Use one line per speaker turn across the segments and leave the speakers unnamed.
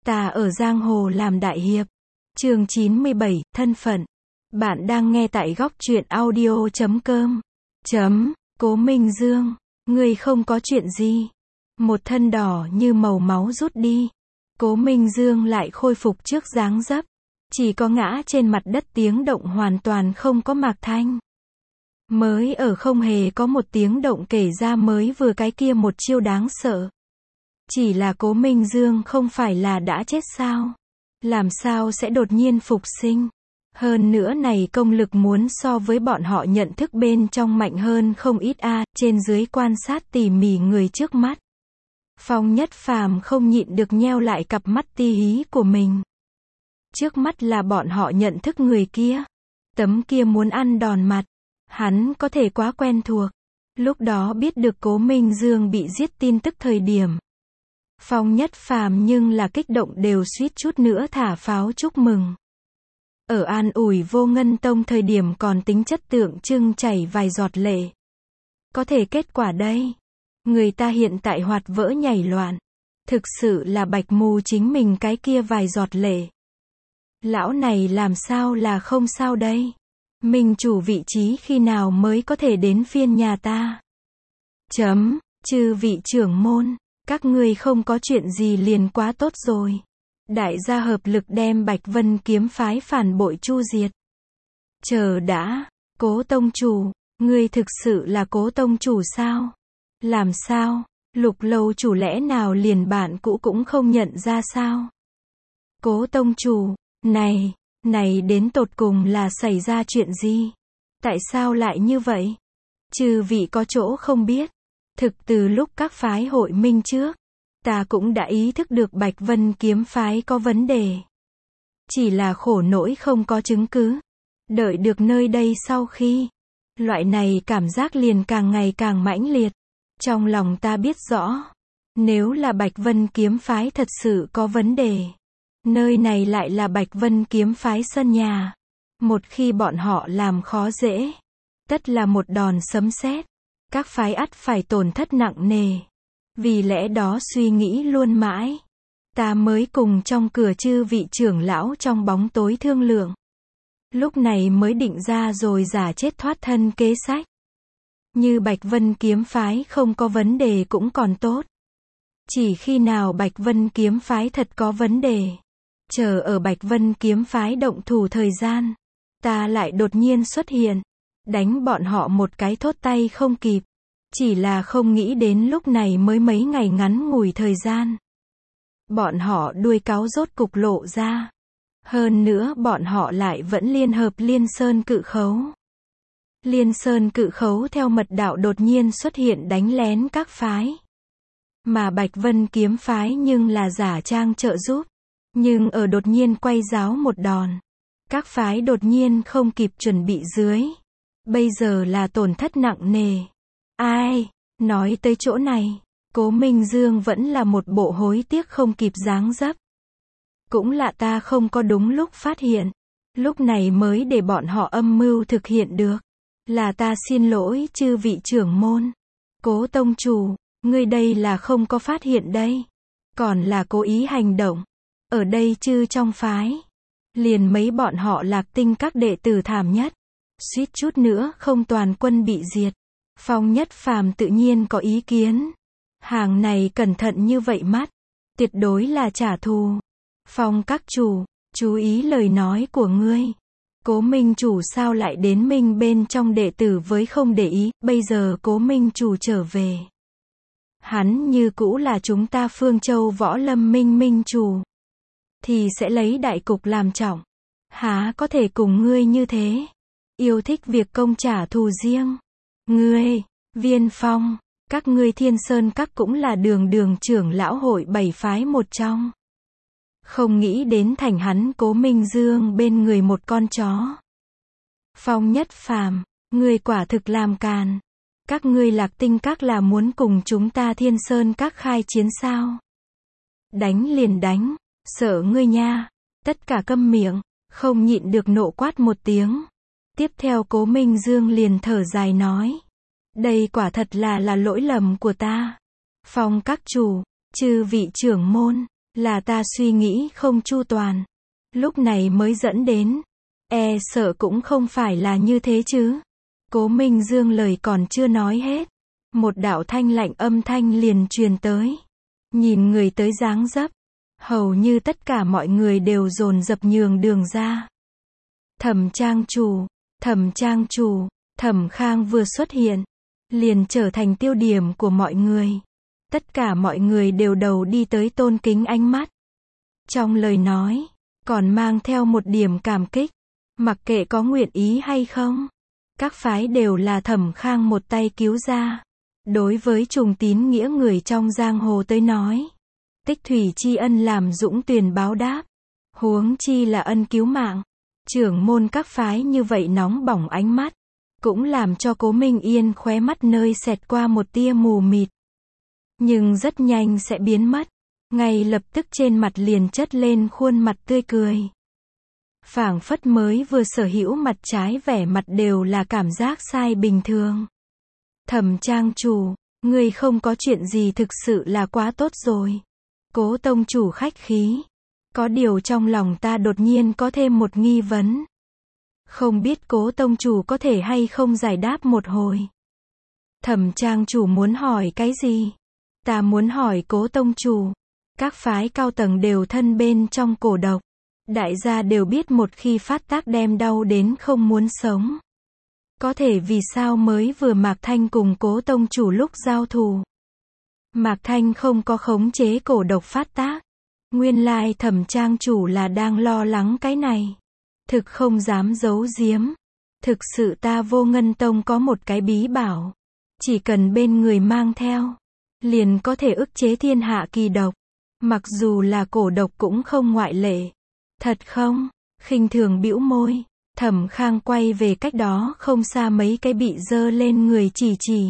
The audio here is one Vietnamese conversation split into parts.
Ta ở giang hồ làm đại hiệp. Chương 97, thân phận. Bạn đang nghe tại góc truyện audio.com. Cố Minh Dương, ngươi không có chuyện gì. Một thân đỏ như màu máu rút đi. Cố Minh Dương lại khôi phục trước dáng dấp. Chỉ có ngã trên mặt đất, tiếng động hoàn toàn không có mạc thanh. Mới ở không hề có một tiếng động kể ra mới vừa cái kia một chiêu đáng sợ. Chỉ là Cố Minh Dương không phải là đã chết sao? Làm sao sẽ đột nhiên phục sinh? Hơn nữa này công lực muốn so với bọn họ nhận thức bên trong mạnh hơn không ít a. Trên dưới quan sát tỉ mỉ người trước mắt. Phong Nhất Phàm không nhịn được nheo lại cặp mắt ti hí của mình. Trước mắt là bọn họ nhận thức người kia. Tấm kia muốn ăn đòn mặt. Hắn có thể quá quen thuộc. Lúc đó biết được Cố Minh Dương bị giết tin tức thời điểm. Phong Nhất Phàm nhưng là kích động đều suýt chút nữa thả pháo chúc mừng. Ở an ủi Vô Ngân Tông thời điểm còn tính chất tượng trưng chảy vài giọt lệ. Có thể kết quả đây. Người ta hiện tại hoạt vỡ nhảy loạn. Thực sự là bạch mù chính mình cái kia vài giọt lệ. Lão này làm sao là không sao đây? Minh chủ vị trí khi nào mới có thể đến phiên nhà ta? Chư vị trưởng môn, các ngươi không có chuyện gì liền quá tốt rồi. Đại gia hợp lực đem Bạch Vân kiếm phái phản bội chu diệt. Chờ đã, Cố tông chủ, ngươi thực sự là Cố tông chủ sao? Làm sao, Lục lâu chủ lẽ nào liền bạn cũ cũng không nhận ra sao? Cố tông chủ, này đến tột cùng là xảy ra chuyện gì? Tại sao lại như vậy? Chư vị có chỗ không biết. Thực từ lúc các phái hội minh trước, ta cũng đã ý thức được Bạch Vân kiếm phái có vấn đề. Chỉ là khổ nỗi không có chứng cứ. Đợi được nơi đây sau khi, loại này cảm giác liền càng ngày càng mãnh liệt. Trong lòng ta biết rõ, nếu là Bạch Vân kiếm phái thật sự có vấn đề, nơi này lại là Bạch Vân kiếm phái sân nhà. Một khi bọn họ làm khó dễ, tất là một đòn sấm sét. Các phái ắt phải tổn thất nặng nề. Vì lẽ đó suy nghĩ luôn mãi, ta mới cùng trong cửa chư vị trưởng lão trong bóng tối thương lượng. Lúc này mới định ra rồi giả chết thoát thân kế sách. Như Bạch Vân kiếm phái không có vấn đề cũng còn tốt. Chỉ khi nào Bạch Vân kiếm phái thật có vấn đề, chờ ở Bạch Vân kiếm phái động thủ thời gian, ta lại đột nhiên xuất hiện, đánh bọn họ một cái thốt tay không kịp. Chỉ là không nghĩ đến lúc này mới mấy ngày ngắn ngủi thời gian. Bọn họ đuôi cáo rốt cục lộ ra. Hơn nữa bọn họ lại vẫn liên hợp Liên Sơn Cự Khấu. Liên Sơn Cự Khấu theo mật đạo đột nhiên xuất hiện đánh lén các phái. Mà Bạch Vân kiếm phái nhưng là giả trang trợ giúp. Nhưng ở đột nhiên quay giáo một đòn. Các phái đột nhiên không kịp chuẩn bị dưới. Bây giờ là tổn thất nặng nề. Ai, nói tới chỗ này, Cố Minh Dương vẫn là một bộ hối tiếc không kịp dáng dấp. Cũng là ta không có đúng lúc phát hiện, lúc này mới để bọn họ âm mưu thực hiện được. Là ta xin lỗi chư vị trưởng môn. Cố tông chủ, ngươi đây là không có phát hiện đây, còn là cố ý hành động. Ở đây chư trong phái, liền mấy bọn họ Lạc Tinh các đệ tử thảm nhất, suýt chút nữa không toàn quân bị diệt. Phong Nhất Phàm tự nhiên có ý kiến. Hàng này cẩn thận như vậy mắt, tuyệt đối là trả thù. Phong các chủ, chú ý lời nói của ngươi. Cố Minh chủ sao lại đến Minh bên trong đệ tử với không để ý, bây giờ Cố Minh chủ trở về. Hắn như cũ là chúng ta Phương Châu Võ Lâm Minh chủ. Thì sẽ lấy đại cục làm trọng. Há có thể cùng ngươi như thế. Yêu thích việc công trả thù riêng. Ngươi, Viên Phong, các ngươi Thiên Sơn các cũng là đường trưởng lão hội 7 phái một trong. Không nghĩ đến thành hắn Cố Minh Dương bên người một con chó. Phong Nhất Phàm, ngươi quả thực làm càn. Các ngươi Lạc Tinh các là muốn cùng chúng ta Thiên Sơn các khai chiến sao? Đánh liền đánh, sợ ngươi nha. Tất cả câm miệng, không nhịn được nộ quát một tiếng. Tiếp theo Cố Minh Dương liền thở dài nói. Đây quả thật là lỗi lầm của ta. Phong các chủ, chư vị trưởng môn, Là ta suy nghĩ không chu toàn. Lúc này mới dẫn đến. Sợ cũng không phải là như thế chứ. Cố Minh Dương lời còn chưa nói hết. Một đạo thanh lạnh âm thanh liền truyền tới. Nhìn người tới dáng dấp. Hầu như tất cả mọi người đều dồn dập nhường đường ra. Thẩm trang chủ, Thẩm trang chủ, Thẩm Khang vừa xuất hiện. Liền trở thành tiêu điểm của mọi người. Tất cả mọi người đều đầu đi tới tôn kính ánh mắt. Trong lời nói, còn mang theo một điểm cảm kích. Mặc kệ có nguyện ý hay không. Các phái đều là Thẩm Khang một tay cứu ra. Đối với trùng tín nghĩa người trong giang hồ tới nói. Tích thủy tri ân làm dũng tuyền báo đáp. Huống chi là ân cứu mạng. Trưởng môn các phái như vậy nóng bỏng ánh mắt. Cũng làm cho Cố Minh Yên khóe mắt nơi xẹt qua một tia mù mịt. Nhưng rất nhanh sẽ biến mất. Ngay lập tức trên mặt liền chất lên khuôn mặt tươi cười. Phảng phất mới vừa sở hữu mặt trái vẻ mặt đều là cảm giác sai bình thường. Thẩm trang chủ, ngươi không có chuyện gì thực sự là quá tốt rồi. Cố tông chủ khách khí. Có điều trong lòng ta đột nhiên có thêm một nghi vấn. Không biết Cố tông chủ có thể hay không giải đáp một hồi. Thẩm trang chủ muốn hỏi cái gì? Ta muốn hỏi Cố tông chủ. Các phái cao tầng đều thân bên trong cổ độc. Đại gia đều biết một khi phát tác đem đau đến không muốn sống. Có thể vì sao mới vừa Mạc Thanh cùng Cố tông chủ lúc giao thủ. Mạc Thanh không có khống chế cổ độc phát tác. Nguyên lai Thẩm trang chủ là đang lo lắng cái này. Thực không dám giấu giếm. Thực sự ta Vô Ngân Tông có một cái bí bảo. Chỉ cần bên người mang theo. Liền có thể ức chế thiên hạ kỳ độc. Mặc dù là cổ độc cũng không ngoại lệ. Thật không? Khinh thường bĩu môi. Thẩm Khang quay về cách đó không xa mấy cái bị dơ lên người chỉ.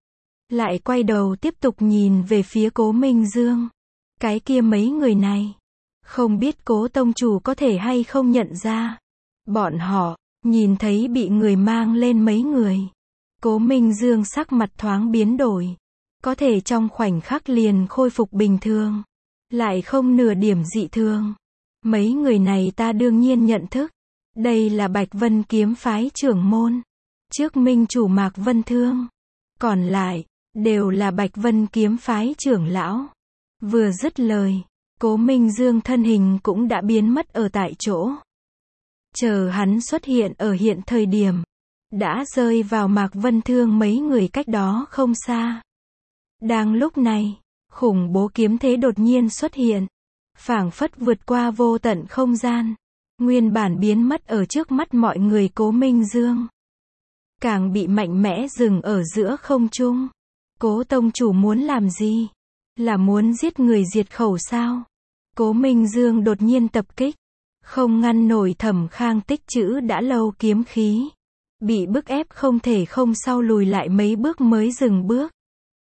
Lại quay đầu tiếp tục nhìn về phía Cố Minh Dương. Cái kia mấy người này. Không biết Cố tông chủ có thể hay không nhận ra. Bọn họ, nhìn thấy bị người mang lên mấy người. Cố Minh Dương sắc mặt thoáng biến đổi. Có thể trong khoảnh khắc liền khôi phục bình thường. Lại không nửa điểm dị thường. Mấy người này ta đương nhiên nhận thức. Đây là Bạch Vân kiếm phái trưởng môn. Trước minh chủ Mạc Vân Thương. Còn lại, đều là Bạch Vân kiếm phái trưởng lão. Vừa dứt lời, Cố Minh Dương thân hình cũng đã biến mất ở tại chỗ. Chờ hắn xuất hiện ở hiện thời điểm. Đã rơi vào Mạc Vân Thương mấy người cách đó không xa. Đang lúc này, khủng bố kiếm thế đột nhiên xuất hiện. Phảng phất vượt qua vô tận không gian. Nguyên bản biến mất ở trước mắt mọi người Cố Minh Dương. Càng bị mạnh mẽ dừng ở giữa không trung. Cố tông chủ muốn làm gì? Là muốn giết người diệt khẩu sao? Cố Minh Dương đột nhiên tập kích. Không ngăn nổi Thẩm Khang tích trữ đã lâu kiếm khí. Bị bức ép không thể không sau lùi lại mấy bước mới dừng bước.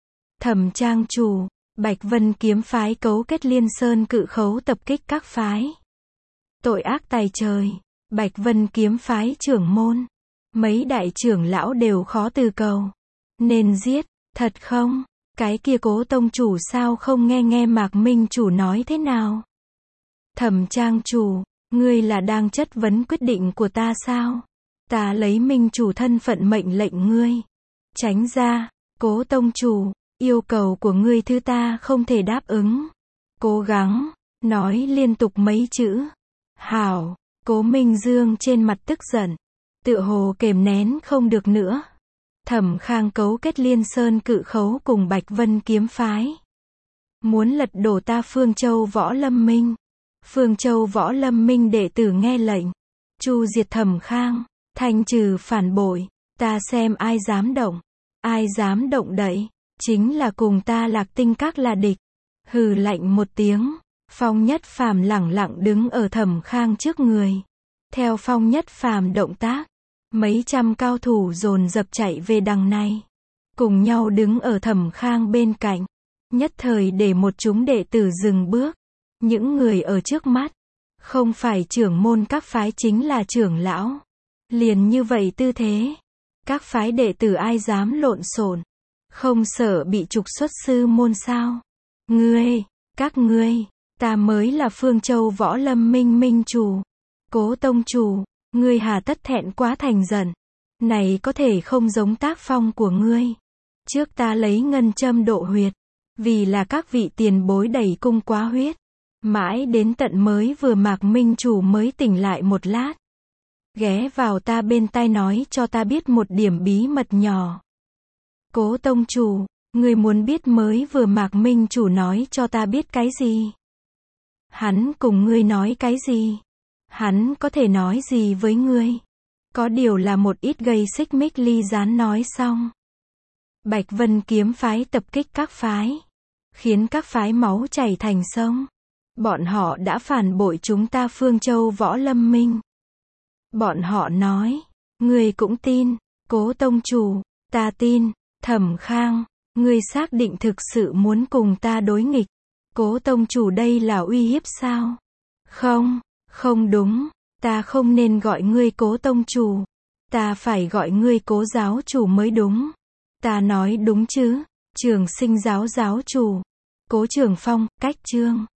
Thẩm trang chủ, Bạch Vân kiếm phái cấu kết Liên Sơn cự khấu tập kích các phái. Tội ác tày trời, Bạch Vân kiếm phái trưởng môn. Mấy đại trưởng lão đều khó từ cầu. Nên giết, thật không? Cái kia Cố tông chủ sao không nghe Mạc Minh chủ nói thế nào? Thẩm trang chủ, ngươi là đang chất vấn quyết định của ta sao? Ta lấy minh chủ thân phận mệnh lệnh ngươi. Tránh ra, Cố tông chủ, yêu cầu của ngươi thứ ta không thể đáp ứng. Cố gắng, nói liên tục mấy chữ. Hảo, Cố Minh Dương trên mặt tức giận. Tựa hồ kềm nén không được nữa. Thẩm Khang cấu kết Liên Sơn cự khấu cùng Bạch Vân kiếm phái. Muốn lật đổ ta Phương Châu Võ Lâm Minh. Phương Châu Võ Lâm Minh đệ tử nghe lệnh. Chu diệt Thẩm Khang. Thanh trừ phản bội. Ta xem ai dám động. Ai dám động đậy. Chính là cùng ta Lạc Tinh Các là địch. Hừ lạnh một tiếng. Phong Nhất Phàm lẳng lặng đứng ở Thẩm Khang trước người. Theo Phong Nhất Phàm động tác. Mấy trăm cao thủ dồn dập chạy về đằng này. Cùng nhau đứng ở Thẩm Khang bên cạnh. Nhất thời để một chúng đệ tử dừng bước. Những người ở trước mắt. Không phải trưởng môn các phái chính là trưởng lão. Liền như vậy tư thế. Các phái đệ tử ai dám lộn xộn. Không sợ bị trục xuất sư môn sao? Các ngươi, Ta mới là Phương Châu Võ Lâm Minh minh chủ. Cố tông chủ, ngươi hà tất thẹn quá thành giận. Này có thể không giống tác phong của ngươi. Trước ta lấy ngân châm độ huyệt. Vì là các vị tiền bối đẩy cung quá huyết. Mãi đến tận mới vừa Mạc minh chủ mới tỉnh lại một lát. Ghé vào ta bên tai nói cho ta biết một điểm bí mật nhỏ. Cố tông chủ, ngươi muốn biết mới vừa Mạc minh chủ nói cho ta biết cái gì? Hắn cùng ngươi nói cái gì? Hắn có thể nói gì với ngươi? Có điều là một ít gây xích mích ly gián nói xong. Bạch Vân kiếm phái tập kích các phái. Khiến các phái máu chảy thành sông. Bọn họ đã phản bội chúng ta Phương Châu Võ Lâm Minh. Bọn họ nói. Ngươi cũng tin. Cố tông chủ. Ta tin. Thẩm Khang. Ngươi xác định thực sự muốn cùng ta đối nghịch. Cố tông chủ đây là uy hiếp sao? Không. Không đúng. Ta không nên gọi ngươi cố tông chủ. Ta phải gọi ngươi cố giáo chủ mới đúng. Ta nói đúng chứ? Trường Sinh giáo giáo chủ. Cố Trường Phong, cách chương.